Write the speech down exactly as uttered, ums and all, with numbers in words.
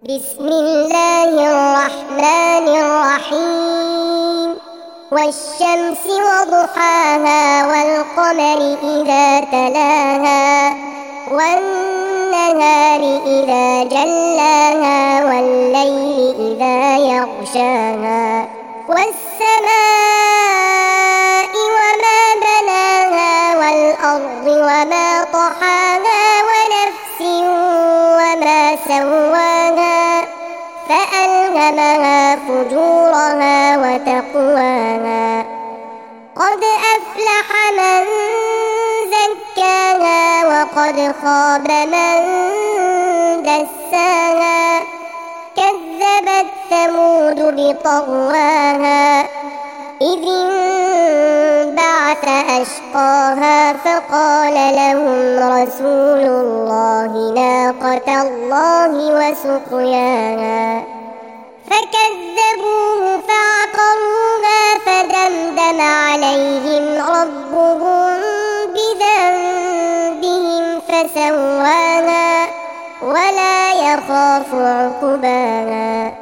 بسم الله الرحمن الرحيم والشمس وضحاها والقمر إذا تلاها والنهار إذا جلاها والليل إذا يغشاها والسماء وما بناها والأرض وما طحاها ونفس وما سواها فألهمها فجورها وتقواها قد أفلح من زكاها وقد خاب من دساها كذبت ثمود بطغواها إذ انبعث أشقاها فقال لهم رسول الله ناقة الله وسقياها فكذبوه فعقروها فدمدم عليهم ربهم بذنبهم فسواها ولا يخاف عقباها.